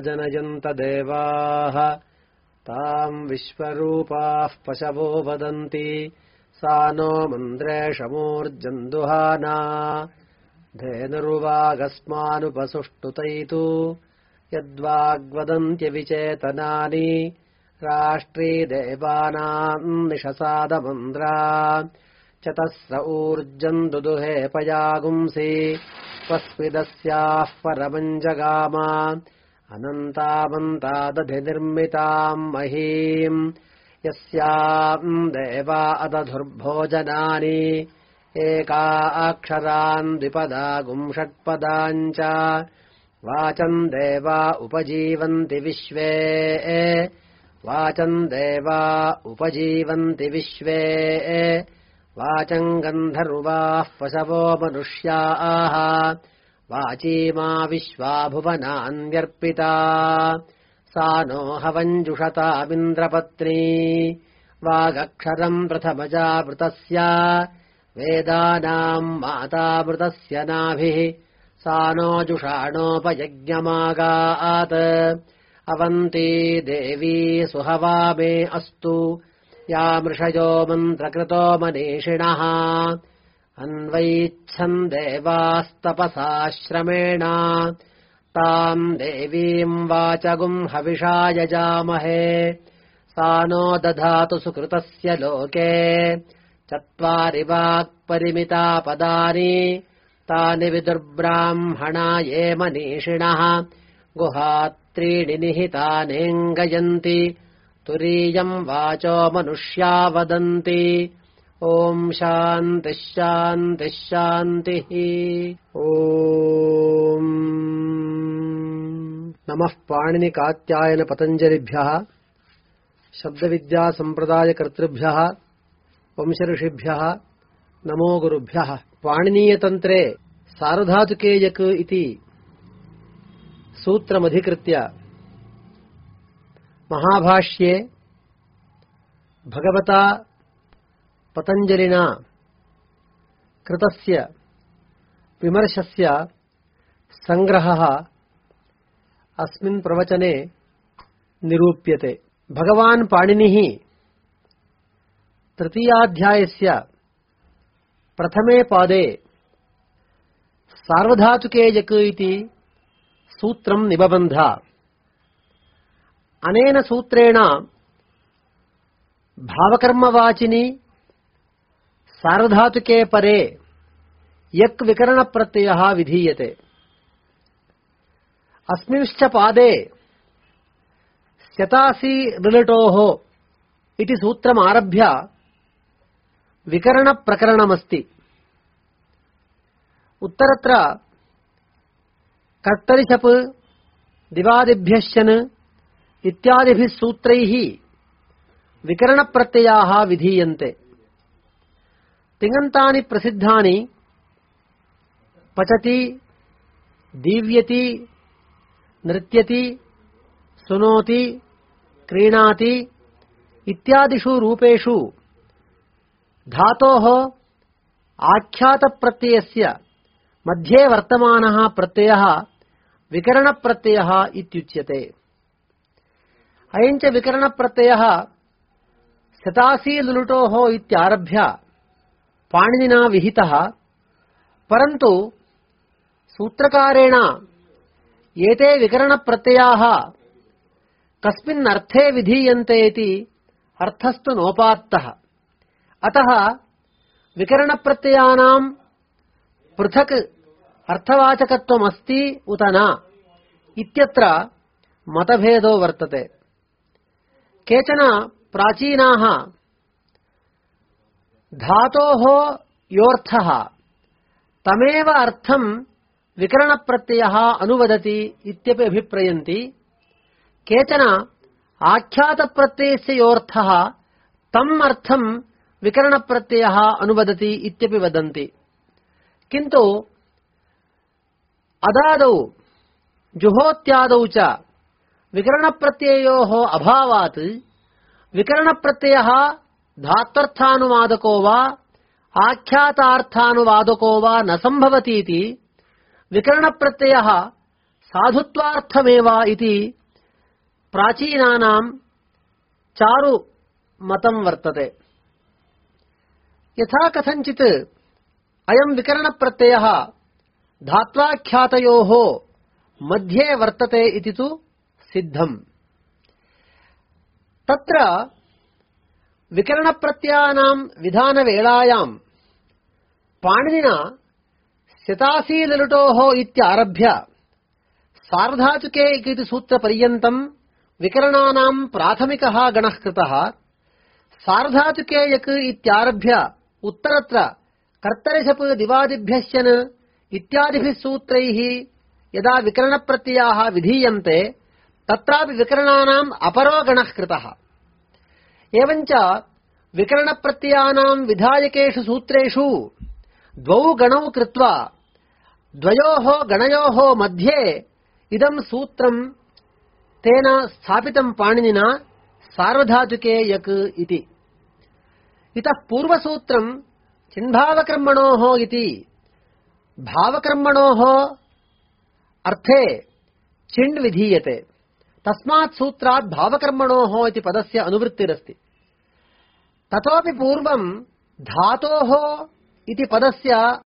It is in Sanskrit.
जनयन्त देवाः ताम् विश्वरूपाः पशवो वदन्ति सा नो मन्द्रेशमूर्जन्दुहाना धेनुर्वागस्मानुपसुष्टुतैतु यद्वाग्वदन्त्यविचेतनानि राष्ट्री देवानाम् निशसादमन्द्रा चतस्र ऊर्जम् दुदुहे पयागुंसि स्वस्मिदस्याः परमम् जगाम अनन्तामन्तादधिनिर्मिताम् महीम् यस्याम् देवा अदधुर्भोजनानि एका अक्षरान् द्विपदागुम् षट्पदाम् च वाचम् देवा उपजीवन्ति विश्वे वाचम् देवा उपजीवन्ति विश्वे वाचम् गन्धर्वाः पशवो मनुष्याः वाचीमा विश्वा भुवनान्यर्पिता सा नो हवञ्जुषतामिन्द्रपत्नी वागक्षरम् प्रथमजावृतस्य वेदानाम् मातामृतस्य नाभिः सा नो जुषाणोपयज्ञमागात् अवन्ती देवी सुहवा मे अस्तु या मृषयो मन्त्रकृतो मनीषिणः अन्वैच्छन् देवास्तपसाश्रमेण ताम् देवीम् वाचगुम् हविषा यजामहे सा नो दधातु सुकृतस्य लोके चत्वारि वाक्परिमिता पदानि तानि विदुर्ब्राह्मणा ये मनीषिणः गुहात्रीणि निहितानेऽङ्गयन्ति तुरीयम् वाचो मनुष्या वदन्ति ॐ शान्तिः शान्तिः शान्तिः ॐ नमः पाणिनिकात्यायन पतञ्जलिभ्यः शब्दविद्यासम्प्रदायकर्तृभ्यः वंशऋषिभ्यः नमो गुरुभ्यः। पाणिनीयतन्त्रे सार्वधातुके यक् इति सूत्रमधिकृत्य महाभाष्ये भगवता पतञ्जलिना कृतस्य विमर्शस्य संग्रहः अस्मिन् प्रवचने निरूप्यते। भगवान् पाणिनिः तृतीयाध्यायस्य प्रथमे पादे सार्वधातुके यक् इति सूत्रम् निबबन्ध। अनेन सूत्रेण भावकर्मवाचिनि सार्वधातुके परे यक् विकरणप्रत्ययः विधीयते। अस्मिंश्च पादे स्यतासि ऋलटोः इति सूत्रमारभ्य विकरणप्रकरणमस्ति। उत्तरत्र कर्तरिशप् दिवादिभ्यश्चन् इत्यादिभिः सूत्रैः विकरणप्रत्ययाः विधीयन्ते। तिङन्तानि प्रसिद्धानि पचति, दीव्यति, नृत्यति, सुनोति, क्रीणाति इत्यादिषु रूपेषु धातोः आख्यातप्रत्ययस्य मध्ये वर्तमानः प्रत्ययः विकरणप्रत्ययः इत्युच्यते। अयञ्च विकरणप्रत्ययः शतासी लुलुटोः इत्यारभ्य पाणिनिना विहितः, परन्तु सूत्रकारेण एते विकरणप्रत्ययाः कस्मिन् अर्थे विधीयन्ते इति अर्थस्तु नोपात्तः। अतः विकरणप्रत्ययानां पृथक् अर्थवाचकत्वमस्ति उत न इत्यत्र मतभेदो वर्तते। केचन प्राचीनाः धातोः योऽर्थः तमेव अर्थं विकरणप्रत्ययः अनुवदति इत्यपि अभिप्रयन्ति। केचन आख्यातप्रत्ययस्य योऽर्थः तम् अर्थं विकरणप्रत्ययः अनुवदति इत्यपि वदन्ति। किन्तु अदादौ जुहोत्यादौ च विकरणप्रत्ययोः अभावात् विकरणप्रत्ययः धात्वर्थानुवादको वा आख्यातार्थानुवादको वा न सम्भवतीति विकरणप्रत्ययः साधुत्वार्थमेव इति प्राचीनानां चारु मतं वर्तते। यथा कथंचित् अयं विकरणप्रत्ययः धात्वाख्यातयोः मध्ये वर्तते इति तु सिद्धम्। तत्र विकरणप्रत्ययानां विधानवेलायां पाणिनिना शतासीललुटोः इत्यारभ्य सार्वधातुके इति सूत्रपर्यन्तं विकरणानां प्राथमिकः गणः कृतः। सार्वधातुके यक् इत्यारभ्य उत्तरत्र कर्तरिशप् दिवादिभ्यश्चन् इत्यादिभिः सूत्रैः यदा विकरणप्रत्ययाः विधीयन्ते तत्रापि विकरणानाम् अपरो गणः कृतः। एवञ्च विकरणप्रत्ययानां विधायकेषु सूत्रेषु द्वौ गणौ कृत्वा द्वयोः गणयोः मध्ये इदं सूत्रं तेन स्थापितं पाणिनिना सार्वधातुके यक् इति। इतः पूर्वसूत्रं चिन्भावकर्मणोः इति भावकर्मणोः अर्थे चिण् विधीयते। तस्मात् सूत्रात् भावकर्मणोः इति पदस्य अनुवृत्तिरस्ति। ततोपि पूर्वं धातोः इति पदस्य